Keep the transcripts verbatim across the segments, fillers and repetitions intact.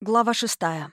Глава шестая.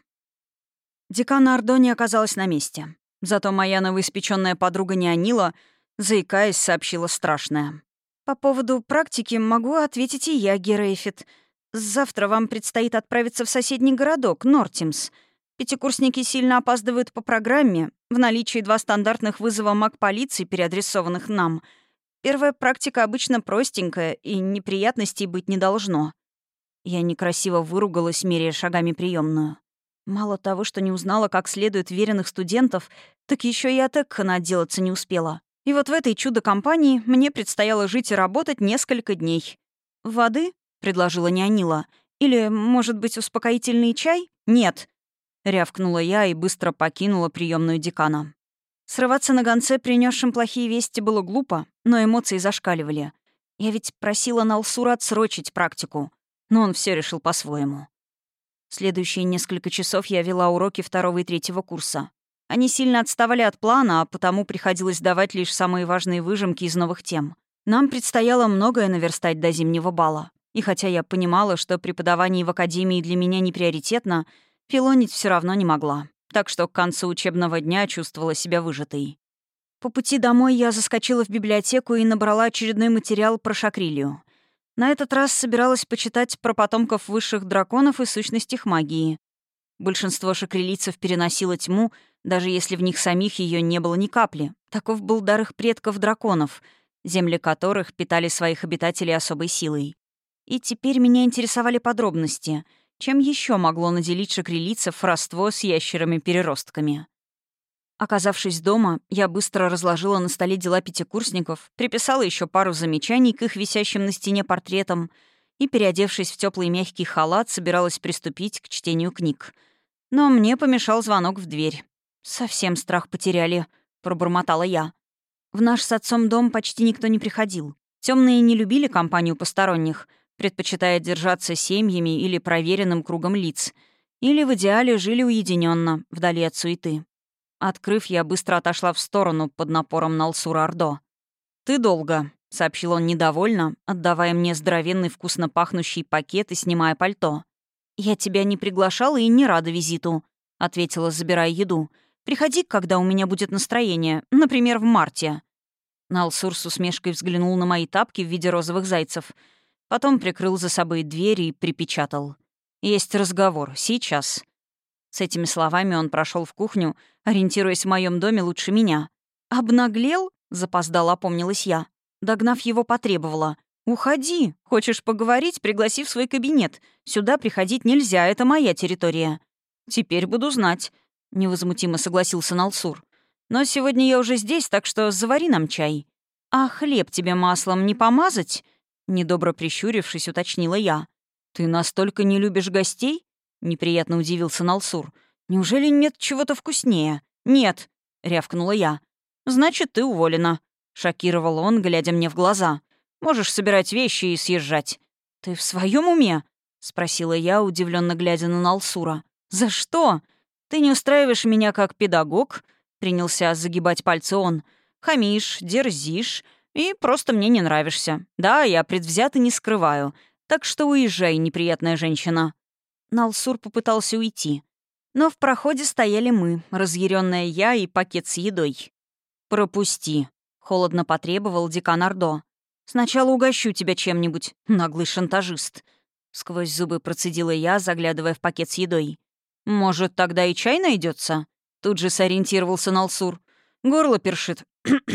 Декана Ордо не оказалась на месте. Зато моя новоиспечённая подруга Неонила, заикаясь, сообщила страшное. «По поводу практики могу ответить и я, Герейфит. Завтра вам предстоит отправиться в соседний городок, Нортимс. Пятикурсники сильно опаздывают по программе. В наличии два стандартных вызова маг-полиции, переадресованных нам. Первая практика обычно простенькая, и неприятностей быть не должно». Я некрасиво выругалась, меряя шагами приемную. Мало того, что не узнала, как следует веренных студентов, так еще и от Экхана отделаться не успела. И вот в этой чудо-компании мне предстояло жить и работать несколько дней. «Воды?» — предложила Неонила. «Или, может быть, успокоительный чай?» «Нет», — рявкнула я и быстро покинула приемную декана. Срываться на гонце, принесшем плохие вести, было глупо, но эмоции зашкаливали. Я ведь просила Налсура отсрочить практику. Но он все решил по-своему. Следующие несколько часов я вела уроки второго и третьего курса. Они сильно отставали от плана, а потому приходилось давать лишь самые важные выжимки из новых тем. Нам предстояло многое наверстать до зимнего бала. И хотя я понимала, что преподавание в академии для меня не приоритетно, филонить все равно не могла. Так что к концу учебного дня чувствовала себя выжатой. По пути домой я заскочила в библиотеку и набрала очередной материал про Шакрилью. На этот раз собиралась почитать про потомков высших драконов и сущность их магии. Большинство шакрилийцев переносило тьму, даже если в них самих ее не было ни капли. Таков был дар их предков-драконов, земли которых питали своих обитателей особой силой. И теперь меня интересовали подробности. Чем еще могло наделить шакрилийцев родство с ящерами-переростками? Оказавшись дома, я быстро разложила на столе дела пятикурсников, приписала еще пару замечаний к их висящим на стене портретам и, переодевшись в теплый мягкий халат, собиралась приступить к чтению книг. Но мне помешал звонок в дверь. «Совсем страх потеряли», — пробормотала я. В наш с отцом дом почти никто не приходил. Темные не любили компанию посторонних, предпочитая держаться семьями или проверенным кругом лиц, или в идеале жили уединенно, вдали от суеты. Открыв, я быстро отошла в сторону под напором Налсура Ордо. «Ты долго», — сообщил он недовольно, отдавая мне здоровенный вкусно пахнущий пакет и снимая пальто. «Я тебя не приглашала и не рада визиту», — ответила, забирая еду. «Приходи, когда у меня будет настроение, например, в марте». Налсур с усмешкой взглянул на мои тапки в виде розовых зайцев, потом прикрыл за собой дверь и припечатал. «Есть разговор. Сейчас». С этими словами он прошел в кухню, ориентируясь в моем доме лучше меня. «Обнаглел?» — запоздала, опомнилась я. Догнав его, потребовала. «Уходи. Хочешь поговорить? Пригласи в свой кабинет. Сюда приходить нельзя, это моя территория». «Теперь буду знать», — невозмутимо согласился Налсур. «Но сегодня я уже здесь, так что завари нам чай». «А хлеб тебе маслом не помазать?» Недобро прищурившись, уточнила я. «Ты настолько не любишь гостей?» Неприятно удивился Налсур. «Неужели нет чего-то вкуснее?» «Нет», — рявкнула я. «Значит, ты уволена», — шокировал он, глядя мне в глаза. «Можешь собирать вещи и съезжать». «Ты в своем уме?» — спросила я, удивленно глядя на Налсура. «За что? Ты не устраиваешь меня как педагог?» — принялся загибать пальцы он. «Хамишь, дерзишь и просто мне не нравишься. Да, я предвзято не скрываю. Так что уезжай, неприятная женщина». Налсур попытался уйти. Но в проходе стояли мы, разъяренная я и пакет с едой. «Пропусти», — холодно потребовал декан Ордо. «Сначала угощу тебя чем-нибудь, наглый шантажист». Сквозь зубы процедила я, заглядывая в пакет с едой. «Может, тогда и чай найдется? Тут же сориентировался Налсур. «Горло першит».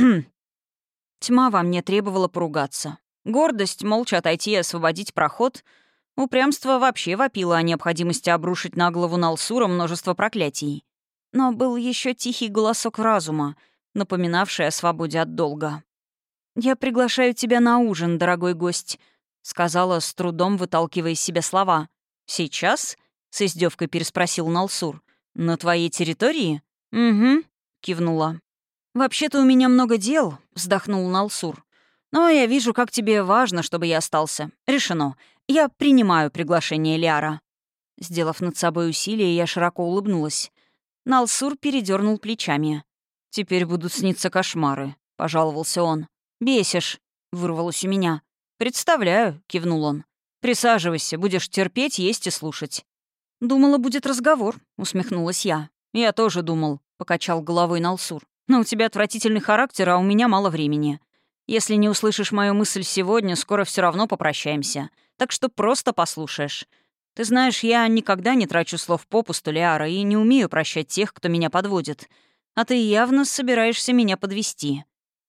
Тьма во мне требовала поругаться. Гордость, молча отойти и освободить проход. Упрямство вообще вопило о необходимости обрушить на голову Налсура множество проклятий. Но был еще тихий голосок разума, напоминавший о свободе от долга. «Я приглашаю тебя на ужин, дорогой гость», — сказала, с трудом выталкивая из себя слова. «Сейчас?» — с издевкой переспросил Налсур. «На твоей территории?» «Угу», — кивнула. «Вообще-то у меня много дел», — вздохнул Налсур. «Но я вижу, как тебе важно, чтобы я остался. Решено. Я принимаю приглашение Лиара». Сделав над собой усилие, я широко улыбнулась. Налсур передернул плечами. «Теперь будут сниться кошмары», — пожаловался он. «Бесишь», — вырвалось у меня. «Представляю», — кивнул он. «Присаживайся, будешь терпеть, есть и слушать». «Думала, будет разговор», — усмехнулась я. «Я тоже думал», — покачал головой Налсур. «Но у тебя отвратительный характер, а у меня мало времени. Если не услышишь мою мысль сегодня, скоро все равно попрощаемся. Так что просто послушаешь. Ты знаешь, я никогда не трачу слов попусту, Лиара, и не умею прощать тех, кто меня подводит. А ты явно собираешься меня подвести».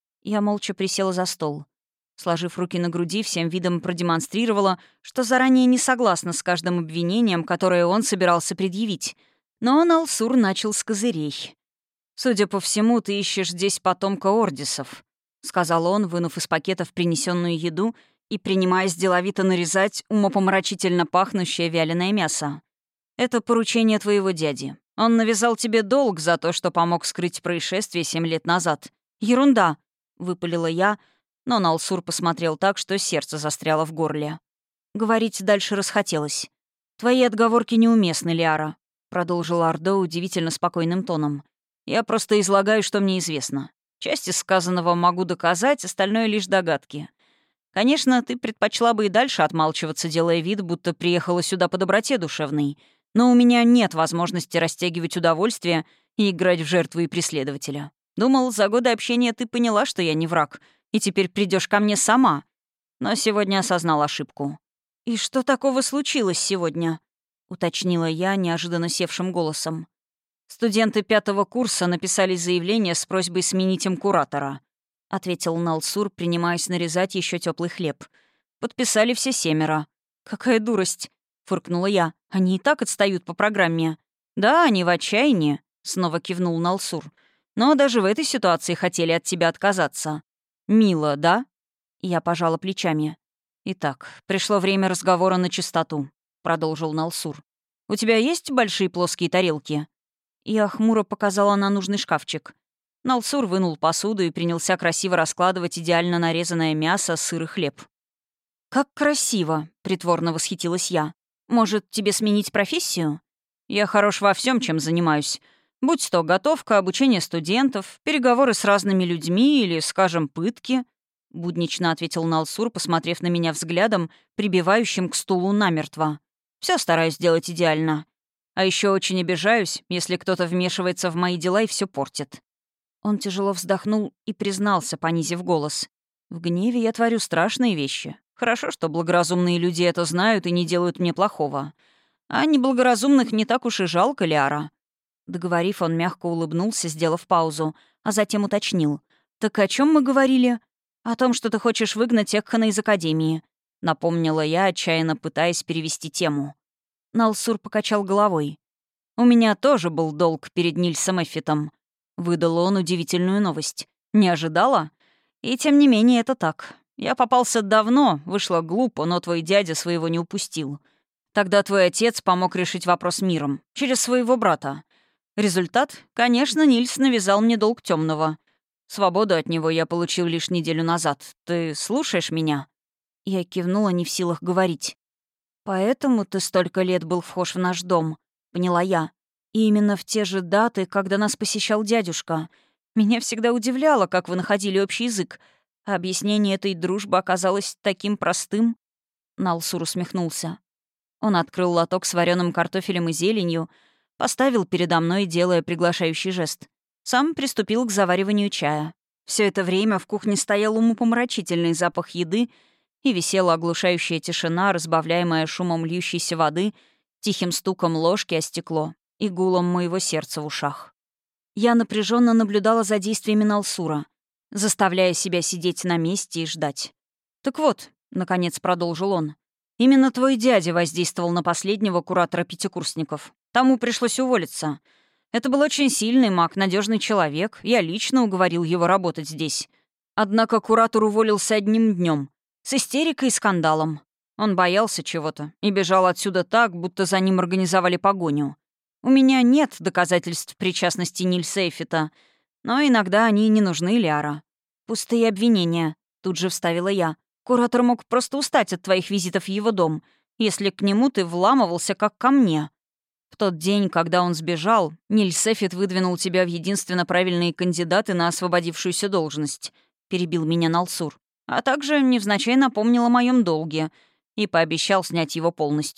Я молча присела за стол. Сложив руки на груди, всем видом продемонстрировала, что заранее не согласна с каждым обвинением, которое он собирался предъявить. Но Налсур начал с козырей. «Судя по всему, ты ищешь здесь потомка Ордисов», — сказал он, вынув из пакетов принесенную еду и принимаясь деловито нарезать умопомрачительно пахнущее вяленое мясо. «Это поручение твоего дяди. Он навязал тебе долг за то, что помог скрыть происшествие семь лет назад». «Ерунда», — выпалила я, но Налсур посмотрел так, что сердце застряло в горле. Говорить дальше расхотелось. «Твои отговорки неуместны, Лиара», — продолжил Ардо удивительно спокойным тоном. «Я просто излагаю, что мне известно. Часть из сказанного могу доказать, остальное — лишь догадки. Конечно, ты предпочла бы и дальше отмалчиваться, делая вид, будто приехала сюда по доброте душевной, но у меня нет возможности растягивать удовольствие и играть в жертву и преследователя. Думал, за годы общения ты поняла, что я не враг, и теперь придешь ко мне сама. Но сегодня осознал ошибку». «И что такого случилось сегодня?» — уточнила я неожиданно севшим голосом. «Студенты пятого курса написали заявление с просьбой сменить им куратора», — ответил Налсур, принимаясь нарезать еще теплый хлеб. «Подписали все семеро». «Какая дурость!» — фыркнула я. «Они и так отстают по программе». «Да, они в отчаянии», — снова кивнул Налсур. «Но даже в этой ситуации хотели от тебя отказаться». «Мило, да?» Я пожала плечами. «Итак, пришло время разговора на чистоту», — продолжил Налсур. «У тебя есть большие плоские тарелки?» Я хмуро показала на нужный шкафчик. Налсур вынул посуду и принялся красиво раскладывать идеально нарезанное мясо, сыр и хлеб. «Как красиво!» — притворно восхитилась я. «Может, тебе сменить профессию?» «Я хорош во всем, чем занимаюсь. Будь то готовка, обучение студентов, переговоры с разными людьми или, скажем, пытки», — буднично ответил Налсур, посмотрев на меня взглядом, прибивающим к стулу намертво. «Все стараюсь делать идеально. А еще очень обижаюсь, если кто-то вмешивается в мои дела и все портит». Он тяжело вздохнул и признался, понизив голос. «В гневе я творю страшные вещи. Хорошо, что благоразумные люди это знают и не делают мне плохого. А неблагоразумных не так уж и жалко, Лиара». Договорив, он мягко улыбнулся, сделав паузу, а затем уточнил. «Так о чем мы говорили?» «О том, что ты хочешь выгнать Экхана из Академии», — напомнила я, отчаянно пытаясь перевести тему. Налсур покачал головой. «У меня тоже был долг перед Нильсом Эффитом», — выдал он удивительную новость. «Не ожидала? И тем не менее это так. Я попался давно, вышло глупо, но твой дядя своего не упустил. Тогда твой отец помог решить вопрос миром, через своего брата. Результат? Конечно, Нильс навязал мне долг темного. Свободу от него я получил лишь неделю назад. Ты слушаешь меня?» Я кивнула, не в силах говорить. «Поэтому ты столько лет был вхож в наш дом», — поняла я. «И именно в те же даты, когда нас посещал дядюшка. Меня всегда удивляло, как вы находили общий язык. А объяснение этой дружбы оказалось таким простым». Налсур усмехнулся. Он открыл лоток с вареным картофелем и зеленью, поставил передо мной, делая приглашающий жест. Сам приступил к завариванию чая. Все это время в кухне стоял умопомрачительный запах еды и висела оглушающая тишина, разбавляемая шумом льющейся воды, тихим стуком ложки о стекло и гулом моего сердца в ушах. Я напряженно наблюдала за действиями Налсура, заставляя себя сидеть на месте и ждать. «Так вот», — наконец продолжил он, — «именно твой дядя воздействовал на последнего куратора пятикурсников. Тому пришлось уволиться. Это был очень сильный маг, надежный человек. Я лично уговорил его работать здесь. Однако куратор уволился одним днем, с истерикой и скандалом. Он боялся чего-то и бежал отсюда так, будто за ним организовали погоню. У меня нет доказательств причастности Нильса Эффита, но иногда они не нужны, Лиара. «Пустые обвинения», — тут же вставила я. «Куратор мог просто устать от твоих визитов в его дом, если к нему ты вламывался как ко мне. В тот день, когда он сбежал, Нильс Эффит выдвинул тебя в единственно правильные кандидаты на освободившуюся должность», — перебил меня Налсур. «А также невзначай напомнил о моем долге и пообещал снять его полностью.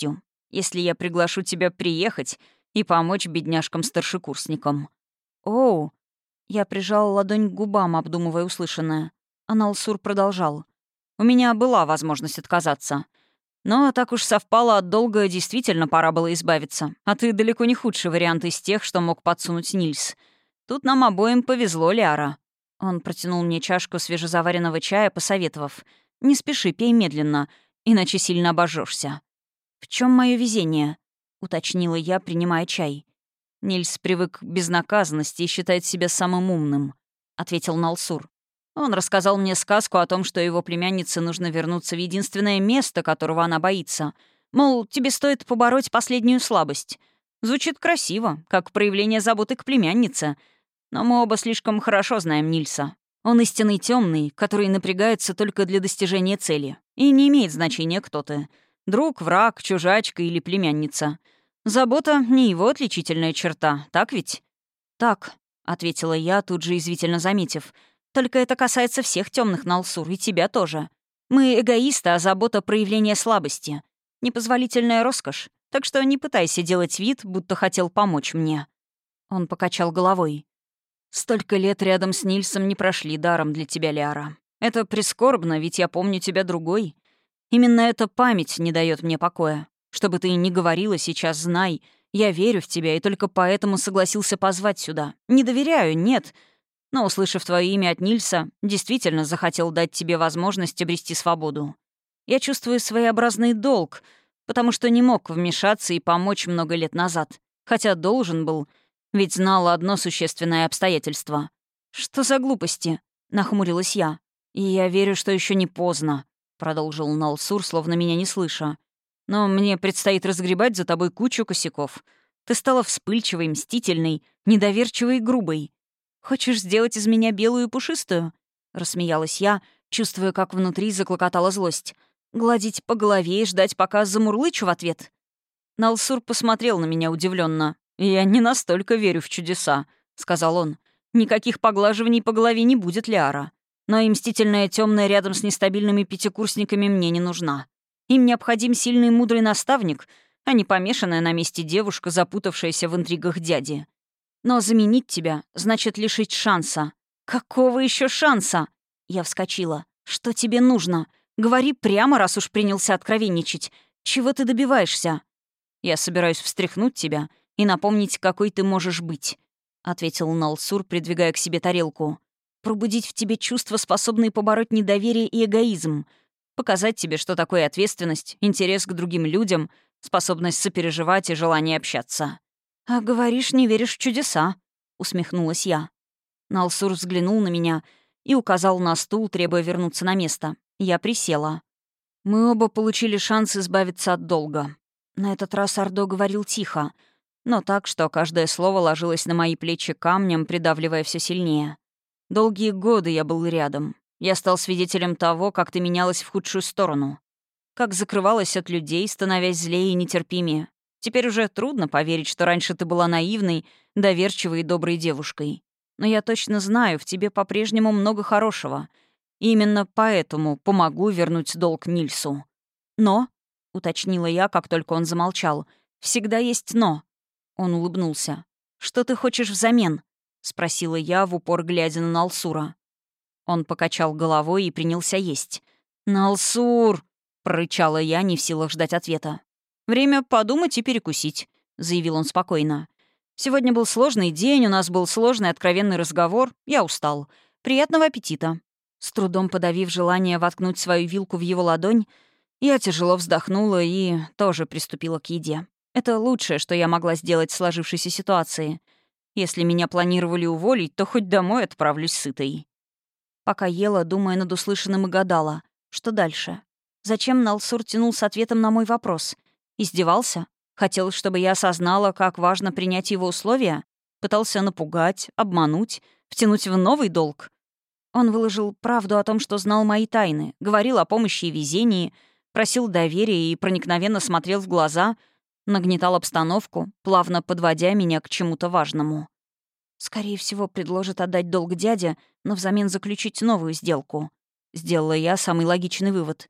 если я приглашу тебя приехать и помочь бедняжкам-старшекурсникам». «Оу». Я прижал ладонь к губам, обдумывая услышанное. А Налсур продолжал. «У меня была возможность отказаться. Но так уж совпало, от долга действительно пора было избавиться. А ты далеко не худший вариант из тех, что мог подсунуть Нильс. Тут нам обоим повезло, Лиара». Он протянул мне чашку свежезаваренного чая, посоветовав: «Не спеши, пей медленно, иначе сильно обожжешься». «В чем мое везение?» — уточнила я, принимая чай. «Нильс привык к безнаказанности и считает себя самым умным», — ответил Налсур. «Он рассказал мне сказку о том, что его племяннице нужно вернуться в единственное место, которого она боится. Мол, тебе стоит побороть последнюю слабость. Звучит красиво, как проявление заботы к племяннице. Но мы оба слишком хорошо знаем Нильса. Он истинный темный, который напрягается только для достижения цели. И не имеет значения, кто ты. Друг, враг, чужачка или племянница. Забота — не его отличительная черта, так ведь?» «Так», — ответила я, тут же извительно заметив. «Только это касается всех темных, Налсур, и тебя тоже. Мы эгоисты, а забота — проявление слабости. Непозволительная роскошь. Так что не пытайся делать вид, будто хотел помочь мне». Он покачал головой. «Столько лет рядом с Нильсом не прошли даром для тебя, Лиара. Это прискорбно, ведь я помню тебя другой. Именно эта память не дает мне покоя. Что бы ты ни говорила сейчас, знай, я верю в тебя и только поэтому согласился позвать сюда. Не доверяю, нет. Но, услышав твое имя от Нильса, действительно захотел дать тебе возможность обрести свободу. Я чувствую своеобразный долг, потому что не мог вмешаться и помочь много лет назад. Хотя должен был, ведь знал одно существенное обстоятельство». «Что за глупости?» — нахмурилась я. «И я верю, что еще не поздно», — продолжил Налсур, словно меня не слыша. «Но мне предстоит разгребать за тобой кучу косяков. Ты стала вспыльчивой, мстительной, недоверчивой и грубой. Хочешь сделать из меня белую и пушистую?» — рассмеялась я, чувствуя, как внутри заклокотала злость. «Гладить по голове и ждать, пока замурлычу в ответ?» Налсур посмотрел на меня удивленно. «Я не настолько верю в чудеса», — сказал он. «Никаких поглаживаний по голове не будет, Лиара. Но и мстительная темная рядом с нестабильными пятикурсниками мне не нужна. Им необходим сильный и мудрый наставник, а не помешанная на месте девушка, запутавшаяся в интригах дяди. Но заменить тебя значит лишить шанса». «Какого еще шанса?» Я вскочила. «Что тебе нужно? Говори прямо, раз уж принялся откровенничать. Чего ты добиваешься?» «Я собираюсь встряхнуть тебя и напомнить, какой ты можешь быть», — ответил Налсур, придвигая к себе тарелку. «Пробудить в тебе чувства, способные побороть недоверие и эгоизм. Показать тебе, что такое ответственность, интерес к другим людям, способность сопереживать и желание общаться». «А говоришь, не веришь в чудеса», — усмехнулась я. Налсур взглянул на меня и указал на стул, требуя вернуться на место. Я присела. Мы оба получили шанс избавиться от долга. На этот раз Ордо говорил тихо, но так, что каждое слово ложилось на мои плечи камнем, придавливая все сильнее. Долгие годы я был рядом. Я стал свидетелем того, как ты менялась в худшую сторону. Как закрывалась от людей, становясь злее и нетерпимее. Теперь уже трудно поверить, что раньше ты была наивной, доверчивой и доброй девушкой. Но я точно знаю, в тебе по-прежнему много хорошего. И именно поэтому помогу вернуть долг Нильсу. Но, — уточнила я, как только он замолчал, — всегда есть «но». Он улыбнулся. «Что ты хочешь взамен?» — спросила я, в упор глядя на Налсура. Он покачал головой и принялся есть. «Налсур!» — прорычала я, не в силах ждать ответа. «Время подумать и перекусить», — заявил он спокойно. «Сегодня был сложный день, у нас был сложный откровенный разговор. Я устал. Приятного аппетита». С трудом подавив желание воткнуть свою вилку в его ладонь, я тяжело вздохнула и тоже приступила к еде. Это лучшее, что я могла сделать в сложившейся ситуации. Если меня планировали уволить, то хоть домой отправлюсь сытой. Пока ела, думая над услышанным, и гадала, что дальше. Зачем Налсур тянул с ответом на мой вопрос? Издевался? Хотел, чтобы я осознала, как важно принять его условия? Пытался напугать, обмануть, втянуть в новый долг? Он выложил правду о том, что знал мои тайны, говорил о помощи и везении, просил доверия и проникновенно смотрел в глаза, нагнетал обстановку, плавно подводя меня к чему-то важному. Скорее всего, предложит отдать долг дяде, но взамен заключить новую сделку. Сделала я самый логичный вывод.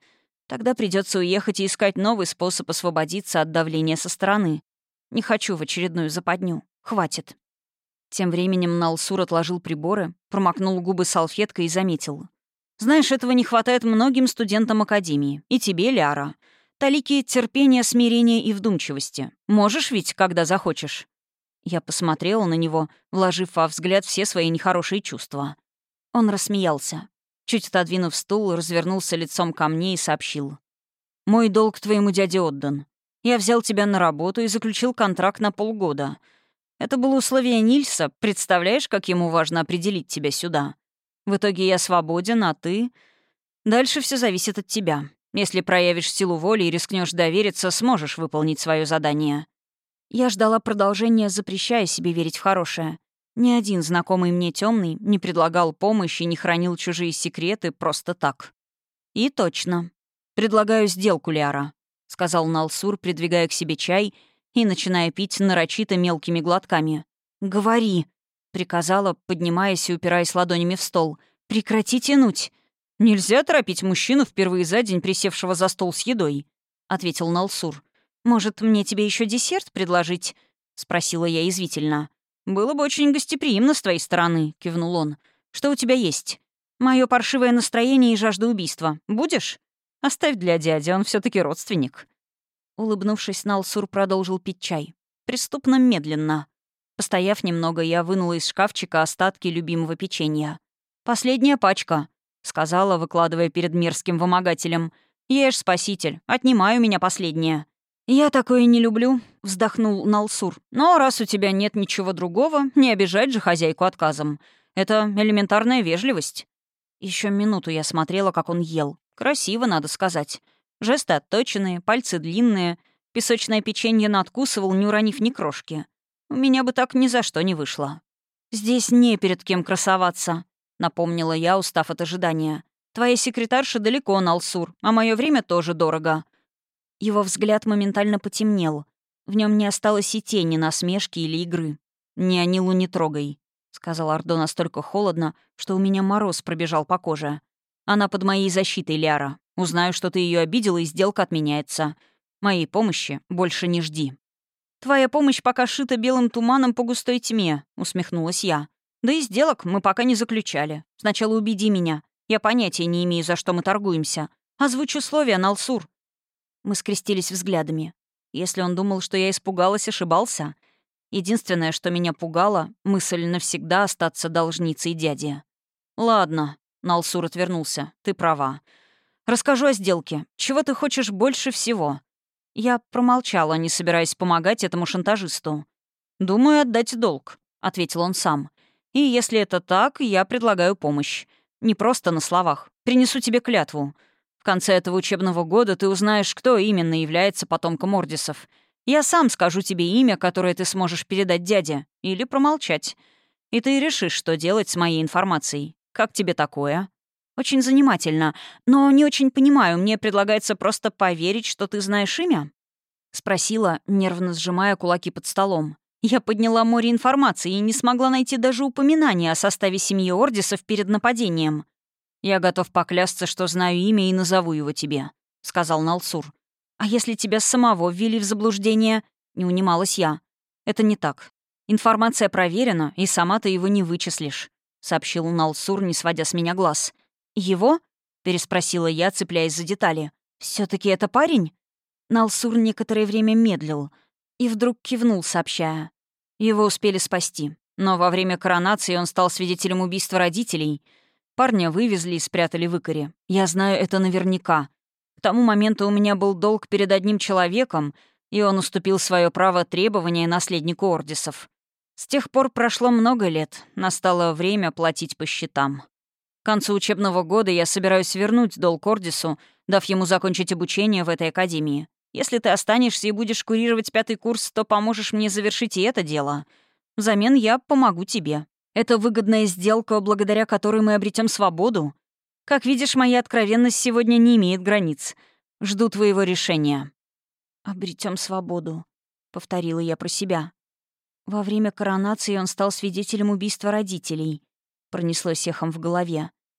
Тогда придется уехать и искать новый способ освободиться от давления со стороны. Не хочу в очередную западню. Хватит». Тем временем Налсур отложил приборы, промокнул губы салфеткой и заметил. «Знаешь, этого не хватает многим студентам Академии. И тебе, Ляра. Талики терпения, смирения и вдумчивости. Можешь ведь, когда захочешь». Я посмотрела на него, вложив во взгляд все свои нехорошие чувства. Он рассмеялся. Чуть отодвинув стул, развернулся лицом ко мне и сообщил. «Мой долг твоему дяде отдан. Я взял тебя на работу и заключил контракт на полгода. Это было условие Нильса. Представляешь, как ему важно определить тебя сюда? В итоге я свободен, а ты... Дальше все зависит от тебя. Если проявишь силу воли и рискнешь довериться, сможешь выполнить свое задание». Я ждала продолжения, запрещая себе верить в хорошее. Ни один знакомый мне темный не предлагал помощи, не хранил чужие секреты просто так. И точно. «Предлагаю сделку, Ляра», — сказал Налсур, придвигая к себе чай и начиная пить нарочито мелкими глотками. «Говори», — приказала, поднимаясь и упираясь ладонями в стол. «Прекрати тянуть». «Нельзя торопить мужчину, впервые за день присевшего за стол с едой», — ответил Налсур. «Может, мне тебе еще десерт предложить?» — спросила я язвительно. «Было бы очень гостеприимно с твоей стороны», — кивнул он. «Что у тебя есть?» «Мое паршивое настроение и жажда убийства. Будешь?» «Оставь для дяди, он все таки родственник». Улыбнувшись, Налсур продолжил пить чай. Преступно медленно. Постояв немного, я вынула из шкафчика остатки любимого печенья. «Последняя пачка», — сказала, выкладывая перед мерзким вымогателем. «Ешь, спаситель, отнимай у меня последнее». «Я такое не люблю», — вздохнул Налсур. «Но раз у тебя нет ничего другого, не обижать же хозяйку отказом. Это элементарная вежливость». Еще минуту я смотрела, как он ел. Красиво, надо сказать. Жесты отточенные, пальцы длинные. Песочное печенье надкусывал, не уронив ни крошки. У меня бы так ни за что не вышло. «Здесь не перед кем красоваться», — напомнила я, устав от ожидания. «Твоя секретарша далеко, Налсур, а мое время тоже дорого». Его взгляд моментально потемнел. В нем не осталось и тени насмешки или игры. «Ни Анилу не трогай», — сказал Ордо настолько холодно, что у меня мороз пробежал по коже. «Она под моей защитой, Ляра. Узнаю, что ты ее обидела, и сделка отменяется. Моей помощи больше не жди». «Твоя помощь пока шита белым туманом по густой тьме», — усмехнулась я. «Да и сделок мы пока не заключали. Сначала убеди меня. Я понятия не имею, за что мы торгуемся. Озвучь условия, Налсур». Мы скрестились взглядами. Если он думал, что я испугалась, ошибался. Единственное, что меня пугало — мысль навсегда остаться должницей дяди. «Ладно», — Налсур отвернулся, — «ты права. Расскажу о сделке. Чего ты хочешь больше всего?» Я промолчала, не собираясь помогать этому шантажисту. «Думаю, отдать долг», — ответил он сам. «И если это так, я предлагаю помощь. Не просто на словах. Принесу тебе клятву. В конце этого учебного года ты узнаешь, кто именно является потомком Ордисов. Я сам скажу тебе имя, которое ты сможешь передать дяде, или промолчать. И ты решишь, что делать с моей информацией. Как тебе такое?» «Очень занимательно, но не очень понимаю, мне предлагается просто поверить, что ты знаешь имя?» — спросила, нервно сжимая кулаки под столом. Я подняла море информации и не смогла найти даже упоминания о составе семьи Ордисов перед нападением. «Я готов поклясться, что знаю имя и назову его тебе», — сказал Налсур. «А если тебя самого ввели в заблуждение?» — не унималась я. «Это не так. Информация проверена, и сама ты его не вычислишь», — сообщил Налсур, не сводя с меня глаз. «Его?» — переспросила я, цепляясь за детали. все таки это парень?» Налсур некоторое время медлил и вдруг кивнул, сообщая. Его успели спасти, но во время коронации он стал свидетелем убийства родителей. Парня вывезли и спрятали в Икаре. Я знаю это наверняка. К тому моменту у меня был долг перед одним человеком, и он уступил свое право требования наследнику Ордисов. С тех пор прошло много лет, настало время платить по счетам. К концу учебного года я собираюсь вернуть долг Ордису, дав ему закончить обучение в этой академии. Если ты останешься и будешь курировать пятый курс, то поможешь мне завершить и это дело. Взамен я помогу тебе. Это выгодная сделка, благодаря которой мы обретем свободу. Как видишь, моя откровенность сегодня не имеет границ. Жду твоего решения». «Обретем свободу», — повторила я про себя. Во время коронации он стал свидетелем убийства родителей. Пронеслось эхом в голове.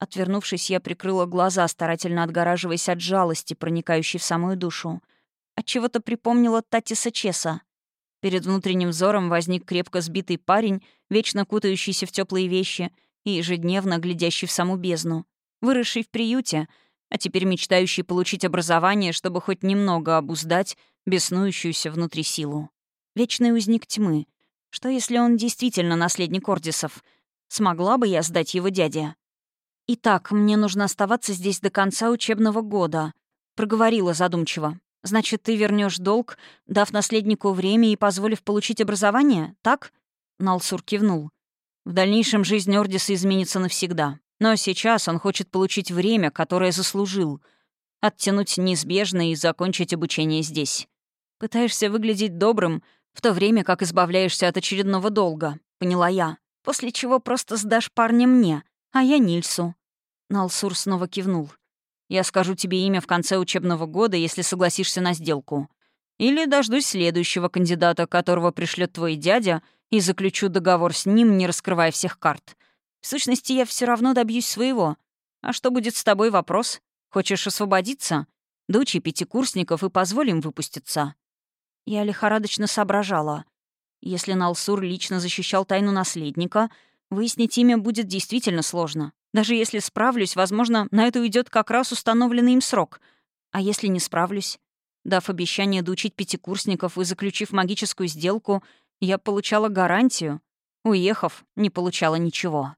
Отвернувшись, я прикрыла глаза, старательно отгораживаясь от жалости, проникающей в самую душу. Отчего-то припомнила Татиса Чеса. Перед внутренним взором возник крепко сбитый парень, вечно кутающийся в теплые вещи и ежедневно глядящий в саму бездну. Выросший в приюте, а теперь мечтающий получить образование, чтобы хоть немного обуздать беснующуюся внутри силу. Вечный узник тьмы. Что, если он действительно наследник Ордисов? Смогла бы я сдать его дяде? «Итак, мне нужно оставаться здесь до конца учебного года», — проговорила задумчиво. «Значит, ты вернешь долг, дав наследнику время и позволив получить образование, так?» Налсур кивнул. «В дальнейшем жизнь Ордиса изменится навсегда. Но сейчас он хочет получить время, которое заслужил. Оттянуть неизбежное и закончить обучение здесь. Пытаешься выглядеть добрым, в то время как избавляешься от очередного долга», — поняла я. «После чего просто сдашь парня мне, а я Нильсу». Налсур снова кивнул. «Я скажу тебе имя в конце учебного года, если согласишься на сделку. Или дождусь следующего кандидата, которого пришлет твой дядя, и заключу договор с ним, не раскрывая всех карт. В сущности, я все равно добьюсь своего. А что будет с тобой, вопрос? Хочешь освободиться? Доучи пятикурсников и позволим выпуститься». Я лихорадочно соображала. Если Налсур лично защищал тайну наследника, выяснить имя будет действительно сложно. Даже если справлюсь, возможно, на это уйдет как раз установленный им срок. А если не справлюсь? Дав обещание доучить пятикурсников и заключив магическую сделку, я получала гарантию. Уехав, не получала ничего.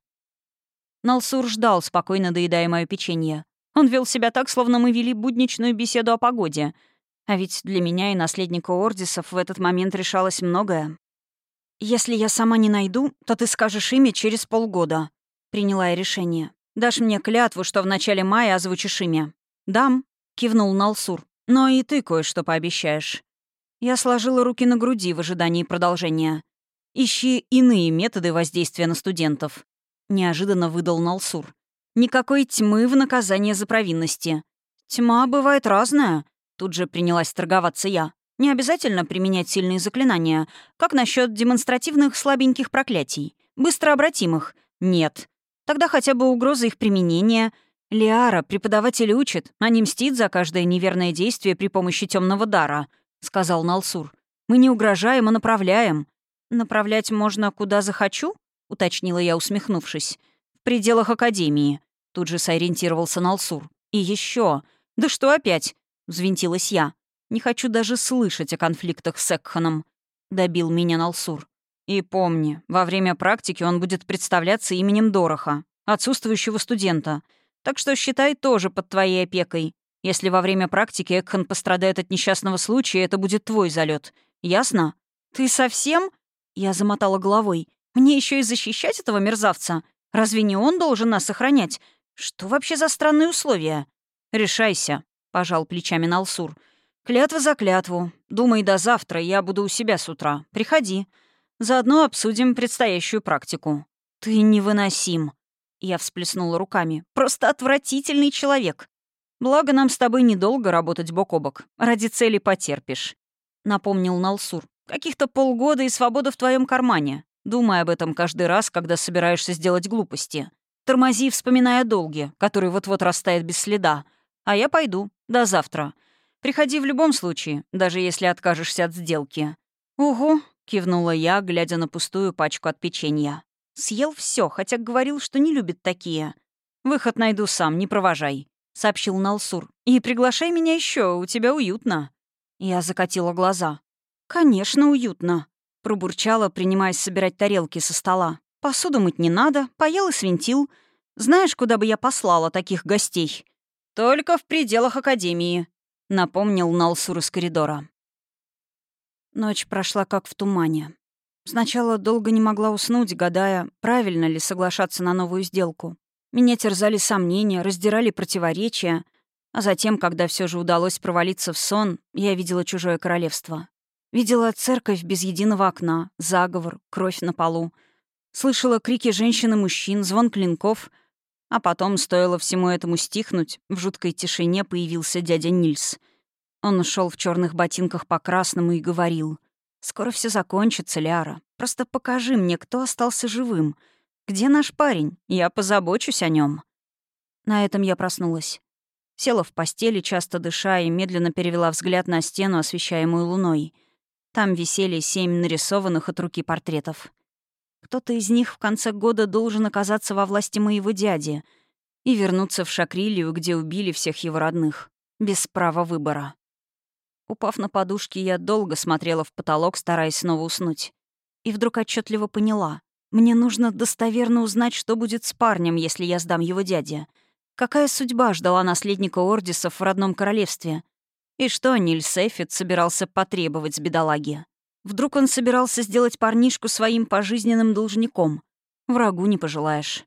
Налсур ждал, спокойно доедая мое печенье. Он вел себя так, словно мы вели будничную беседу о погоде. А ведь для меня и наследника Ордисов в этот момент решалось многое. «Если я сама не найду, то ты скажешь имя через полгода», — приняла я решение. «Дашь мне клятву, что в начале мая озвучишь имя». «Дам», — кивнул Налсур. «Но и ты кое-что пообещаешь». Я сложила руки на груди в ожидании продолжения. «Ищи иные методы воздействия на студентов», — неожиданно выдал Налсур. «Никакой тьмы в наказание за провинности». «Тьма бывает разная», — тут же принялась торговаться я. «Не обязательно применять сильные заклинания. Как насчет демонстративных слабеньких проклятий? Быстрообратимых? Нет. Тогда хотя бы угроза их применения. Лиара, преподаватель учит, а не мстит за каждое неверное действие при помощи темного дара», — сказал Налсур. «Мы не угрожаем, а направляем». «Направлять можно куда захочу?» — уточнила я, усмехнувшись. «В пределах Академии», — тут же сориентировался Налсур. «И еще. Да что опять?» — взвинтилась я. «Не хочу даже слышать о конфликтах с Экханом», — добил меня Налсур. «И помни, во время практики он будет представляться именем Дороха, отсутствующего студента. Так что считай тоже под твоей опекой. Если во время практики Экхан пострадает от несчастного случая, это будет твой залет. Ясно?» «Ты совсем?» — я замотала головой. «Мне еще и защищать этого мерзавца? Разве не он должен нас охранять? Что вообще за странные условия?» «Решайся», — пожал плечами Налсур. «Клятва за клятву. Думай до завтра, я буду у себя с утра. Приходи. Заодно обсудим предстоящую практику». «Ты невыносим», — я всплеснула руками. «Просто отвратительный человек. Благо нам с тобой недолго работать бок о бок. Ради цели потерпишь», — напомнил Налсур. «Каких-то полгода и свобода в твоем кармане. Думай об этом каждый раз, когда собираешься сделать глупости. Тормози, вспоминая о долге, который вот-вот растает без следа. А я пойду. До завтра. Приходи в любом случае, даже если откажешься от сделки». «Угу», — кивнула я, глядя на пустую пачку от печенья. «Съел все, хотя говорил, что не любит такие». «Выход найду сам, не провожай», — сообщил Налсур. «И приглашай меня еще, у тебя уютно». Я закатила глаза. «Конечно, уютно», — пробурчала, принимаясь собирать тарелки со стола. «Посуду мыть не надо, поел и свинтил. Знаешь, куда бы я послала таких гостей?» «Только в пределах Академии», — напомнил Налсур из коридора. Ночь прошла как в тумане. Сначала долго не могла уснуть, гадая, правильно ли соглашаться на новую сделку. Меня терзали сомнения, раздирали противоречия. А затем, когда все же удалось провалиться в сон, я видела чужое королевство. Видела церковь без единого окна, заговор, кровь на полу. Слышала крики женщин и мужчин, звон клинков. А потом, стоило всему этому стихнуть, в жуткой тишине появился дядя Нильс. Он шел в черных ботинках по красному и говорил: «Скоро все закончится, Ляра. Просто покажи мне, кто остался живым. Где наш парень? Я позабочусь о нем. На этом я проснулась. Села в постели, часто дыша, и медленно перевела взгляд на стену, освещаемую луной. Там висели семь нарисованных от руки портретов. Кто-то из них в конце года должен оказаться во власти моего дяди и вернуться в Шакрилию, где убили всех его родных. Без права выбора. Упав на подушки, я долго смотрела в потолок, стараясь снова уснуть. И вдруг отчетливо поняла. Мне нужно достоверно узнать, что будет с парнем, если я сдам его дяде. Какая судьба ждала наследника Ордисов в родном королевстве? И что Нильс Эффит собирался потребовать с бедолаги? Вдруг он собирался сделать парнишку своим пожизненным должником? Врагу не пожелаешь.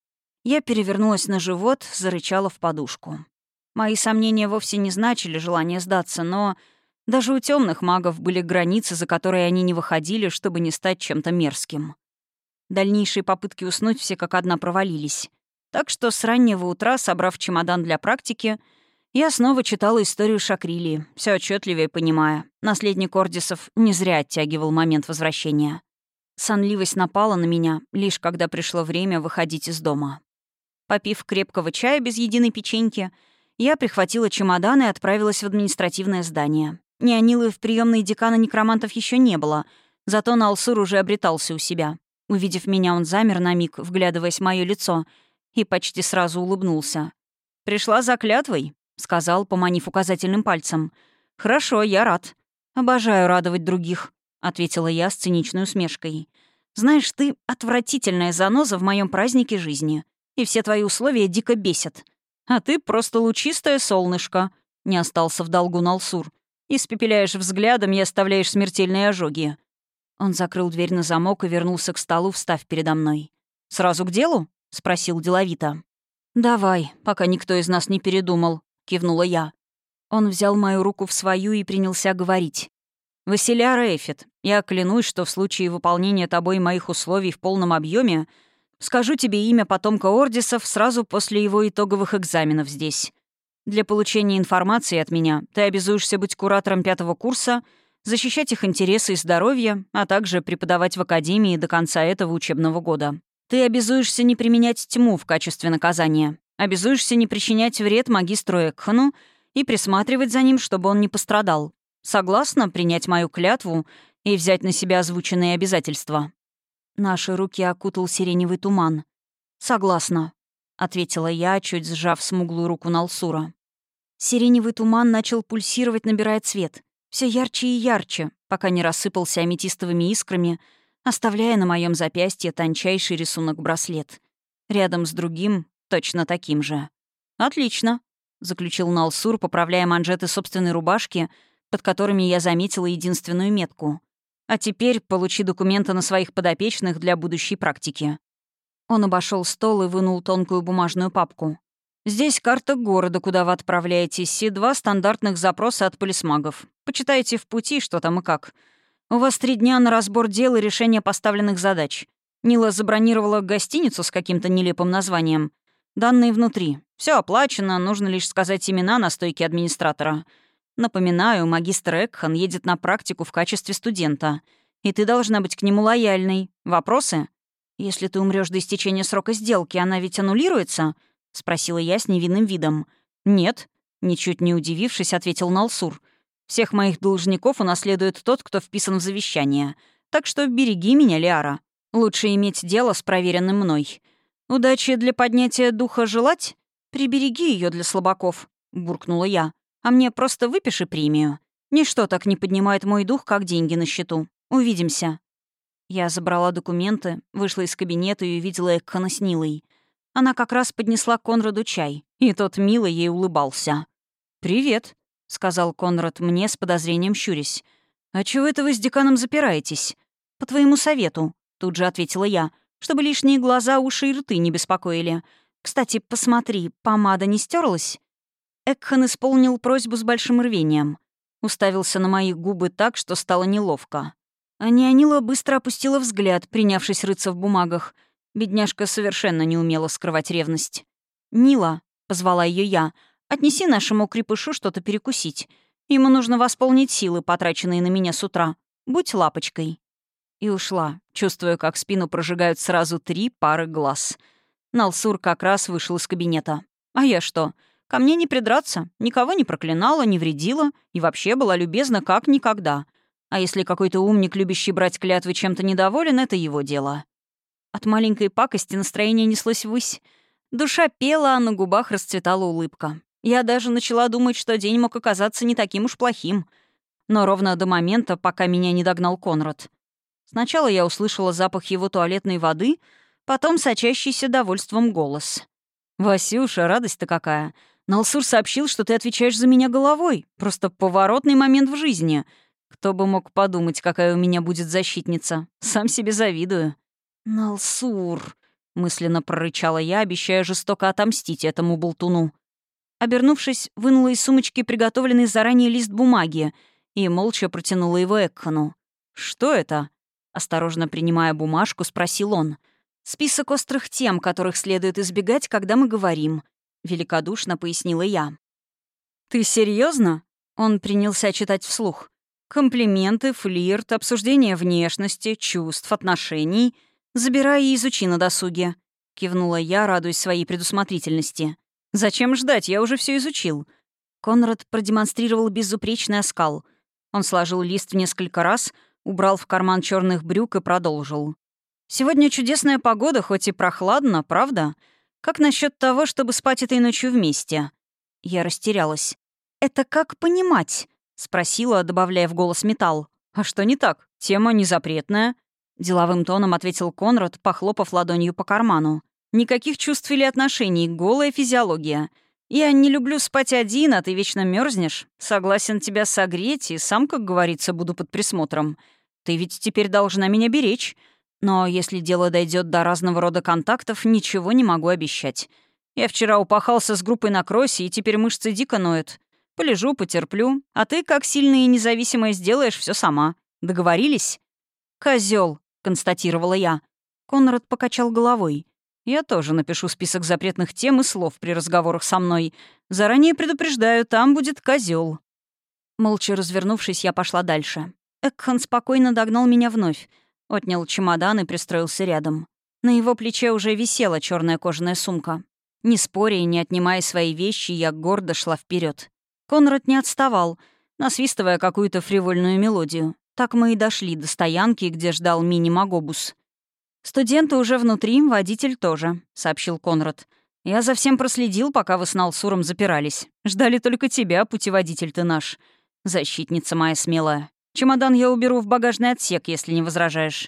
Я перевернулась на живот, зарычала в подушку. Мои сомнения вовсе не значили желание сдаться, но даже у темных магов были границы, за которые они не выходили, чтобы не стать чем-то мерзким. Дальнейшие попытки уснуть все как одна провалились. Так что с раннего утра, собрав чемодан для практики, я снова читала историю Шакрилии, все отчетливее понимая. Наследник Ордисов не зря оттягивал момент возвращения. Сонливость напала на меня, лишь когда пришло время выходить из дома. Попив крепкого чая без единой печеньки, я прихватила чемодан и отправилась в административное здание. Неонилы в приемной декана некромантов еще не было, зато Налсур уже обретался у себя. Увидев меня, он замер на миг, вглядываясь в моё лицо, и почти сразу улыбнулся. «Пришла за клятвой?» — сказал, поманив указательным пальцем. «Хорошо, я рад. Обожаю радовать других», — ответила я с циничной усмешкой. «Знаешь, ты отвратительная заноза в моем празднике жизни, и все твои условия дико бесят. А ты просто лучистое солнышко», — не остался в долгу Налсур. «Испепеляешь взглядом и оставляешь смертельные ожоги». Он закрыл дверь на замок и вернулся к столу, встав передо мной. «Сразу к делу?» — спросил деловито. «Давай, пока никто из нас не передумал», — кивнула я. Он взял мою руку в свою и принялся говорить. «Василяр Эффит, я клянусь, что в случае выполнения тобой моих условий в полном объеме скажу тебе имя потомка Ордисов сразу после его итоговых экзаменов здесь. Для получения информации от меня ты обязуешься быть куратором пятого курса, защищать их интересы и здоровье, а также преподавать в академии до конца этого учебного года. Ты обязуешься не применять тьму в качестве наказания, обязуешься не причинять вред магистру Экхану и присматривать за ним, чтобы он не пострадал. Согласна принять мою клятву и взять на себя озвученные обязательства?» Наши руки окутал сиреневый туман. «Согласна», — ответила я, чуть сжав смуглую руку Налсура. Сиреневый туман начал пульсировать, набирая цвет. Все ярче и ярче, пока не рассыпался аметистовыми искрами, оставляя на моем запястье тончайший рисунок-браслет. Рядом с другим, точно таким же. «Отлично», — заключил Налсур, поправляя манжеты собственной рубашки, под которыми я заметила единственную метку. «А теперь получи документы на своих подопечных для будущей практики». Он обошел стол и вынул тонкую бумажную папку. «Здесь карта города, куда вы отправляетесь, и два стандартных запроса от полисмагов. Почитайте в пути, что там и как. У вас три дня на разбор дел и решение поставленных задач. Нила забронировала гостиницу с каким-то нелепым названием. Данные внутри. Все оплачено, нужно лишь сказать имена на стойке администратора. Напоминаю, магистр Экхан едет на практику в качестве студента. И ты должна быть к нему лояльной. Вопросы? Если ты умрешь до истечения срока сделки, она ведь аннулируется?» — спросила я с невинным видом. «Нет», — ничуть не удивившись, ответил Налсур. «Всех моих должников унаследует тот, кто вписан в завещание. Так что береги меня, Лиара. Лучше иметь дело с проверенным мной. Удачи для поднятия духа желать? Прибереги ее для слабаков», — буркнула я. «А мне просто выпиши премию. Ничто так не поднимает мой дух, как деньги на счету. Увидимся». Я забрала документы, вышла из кабинета и увидела Экхана с Нилой. Она как раз поднесла Конраду чай, и тот мило ей улыбался. «Привет», — сказал Конрад мне с подозрением щурясь. «А чего это вы с деканом запираетесь?» «По твоему совету», — тут же ответила я, чтобы лишние глаза, уши и рты не беспокоили. «Кстати, посмотри, помада не стерлась?» Экхан исполнил просьбу с большим рвением. Уставился на мои губы так, что стало неловко. А Неонила быстро опустила взгляд, принявшись рыться в бумагах. Бедняжка совершенно не умела скрывать ревность. «Нила», — позвала ее я, — «отнеси нашему крепышу что-то перекусить. Ему нужно восполнить силы, потраченные на меня с утра. Будь лапочкой». И ушла, чувствуя, как спину прожигают сразу три пары глаз. Налсур как раз вышел из кабинета. А я что? Ко мне не придраться, никого не проклинала, не вредила и вообще была любезна как никогда. А если какой-то умник, любящий брать клятвы, чем-то недоволен, это его дело. От маленькой пакости настроение неслось ввысь. Душа пела, а на губах расцветала улыбка. Я даже начала думать, что день мог оказаться не таким уж плохим. Но ровно до момента, пока меня не догнал Конрад. Сначала я услышала запах его туалетной воды, потом сочащийся довольством голос. «Васюша, радость-то какая! Налсур сообщил, что ты отвечаешь за меня головой. Просто поворотный момент в жизни. Кто бы мог подумать, какая у меня будет защитница. Сам себе завидую». «Налсур», — мысленно прорычала я, обещая жестоко отомстить этому болтуну. Обернувшись, вынула из сумочки приготовленный заранее лист бумаги и молча протянула его Экхану. «Что это?» — осторожно принимая бумажку, спросил он. «Список острых тем, которых следует избегать, когда мы говорим», — великодушно пояснила я. «Ты серьезно? Он принялся читать вслух. «Комплименты, флирт, обсуждение внешности, чувств, отношений. Забирай и изучи на досуге», — кивнула я, радуясь своей предусмотрительности. «Зачем ждать? Я уже все изучил». Конрад продемонстрировал безупречный оскал. Он сложил лист в несколько раз, убрал в карман черных брюк и продолжил. «Сегодня чудесная погода, хоть и прохладно, правда? Как насчет того, чтобы спать этой ночью вместе?» Я растерялась. «Это как понимать?» — спросила, добавляя в голос металл. «А что не так? Тема не запретная», — деловым тоном ответил Конрад, похлопав ладонью по карману. «Никаких чувств или отношений, голая физиология. Я не люблю спать один, а ты вечно мерзнешь. Согласен тебя согреть и сам, как говорится, буду под присмотром. Ты ведь теперь должна меня беречь. Но если дело дойдет до разного рода контактов, ничего не могу обещать. Я вчера упахался с группой на кроссе, и теперь мышцы дико ноют. Полежу, потерплю, а ты, как сильная и независимая, сделаешь все сама. Договорились?» «Козёл», — констатировала я. Конрад покачал головой. «Я тоже напишу список запретных тем и слов при разговорах со мной. Заранее предупреждаю, там будет козёл». Молча развернувшись, я пошла дальше. Экхан спокойно догнал меня вновь, отнял чемодан и пристроился рядом. На его плече уже висела черная кожаная сумка. Не споря и не отнимая свои вещи, я гордо шла вперед. Конрад не отставал, насвистывая какую-то фривольную мелодию. Так мы и дошли до стоянки, где ждал мини-магобус. «Студенты уже внутри, водитель тоже», — сообщил Конрад. «Я за всем проследил, пока вы с Налсуром запирались. Ждали только тебя, путеводитель ты наш. Защитница моя смелая. Чемодан я уберу в багажный отсек, если не возражаешь».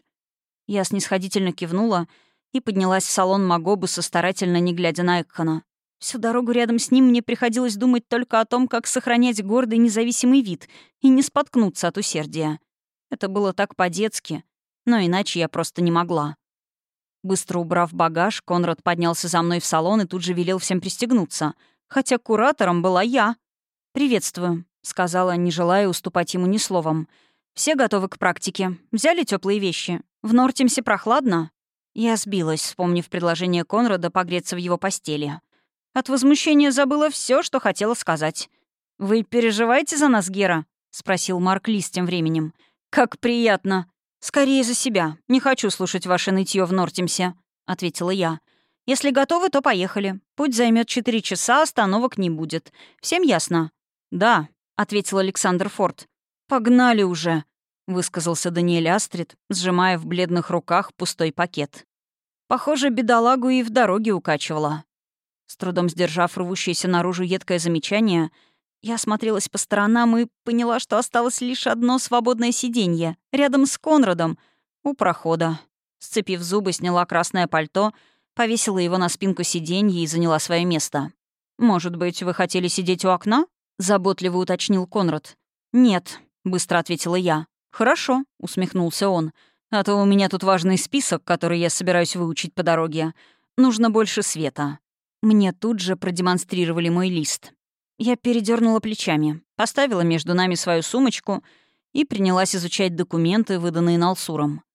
Я снисходительно кивнула и поднялась в салон магобуса, старательно не глядя на Экхана. Всю дорогу рядом с ним мне приходилось думать только о том, как сохранять гордый независимый вид и не споткнуться от усердия. Это было так по-детски, но иначе я просто не могла. Быстро убрав багаж, Конрад поднялся за мной в салон и тут же велел всем пристегнуться, хотя куратором была я. «Приветствую», — сказала, не желая уступать ему ни словом. «Все готовы к практике? Взяли теплые вещи? В Нортимсе прохладно?» Я сбилась, вспомнив предложение Конрада погреться в его постели. От возмущения забыла все, что хотела сказать. «Вы переживаете за нас, Гера?» — спросил Марк Лис тем временем. «Как приятно!» «Скорее за себя. Не хочу слушать ваше нытье в Нортимсе», — ответила я. «Если готовы, то поехали. Путь займет четыре часа, остановок не будет. Всем ясно?» «Да», — ответил Александр Форд. «Погнали уже», — высказался Даниэль Астрид, сжимая в бледных руках пустой пакет. Похоже, бедолагу и в дороге укачивала. С трудом сдержав рвущееся наружу едкое замечание, я осмотрелась по сторонам и поняла, что осталось лишь одно свободное сиденье, рядом с Конрадом, у прохода. Сцепив зубы, сняла красное пальто, повесила его на спинку сиденья и заняла свое место. «Может быть, вы хотели сидеть у окна?» — заботливо уточнил Конрад. «Нет», — быстро ответила я. «Хорошо», — усмехнулся он. «А то у меня тут важный список, который я собираюсь выучить по дороге. Нужно больше света». Мне тут же продемонстрировали мой лист. Я передернула плечами, поставила между нами свою сумочку и принялась изучать документы, выданные Налсуром.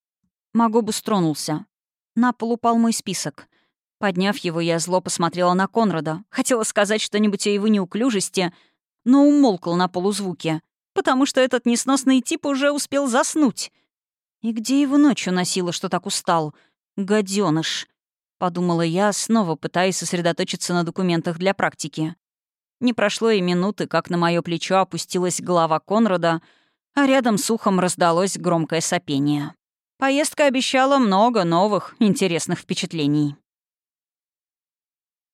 Магобус тронулся. На пол упал мой список. Подняв его, я зло посмотрела на Конрада. Хотела сказать что-нибудь о его неуклюжести, но умолкла на полузвуке, потому что этот несносный тип уже успел заснуть. И где его ночью носило, что так устал? Гадёныш. подумала я, снова пытаясь сосредоточиться на документах для практики. Не прошло и минуты, как на мое плечо опустилась голова Конрада, а рядом с ухом раздалось громкое сопение. Поездка обещала много новых интересных впечатлений.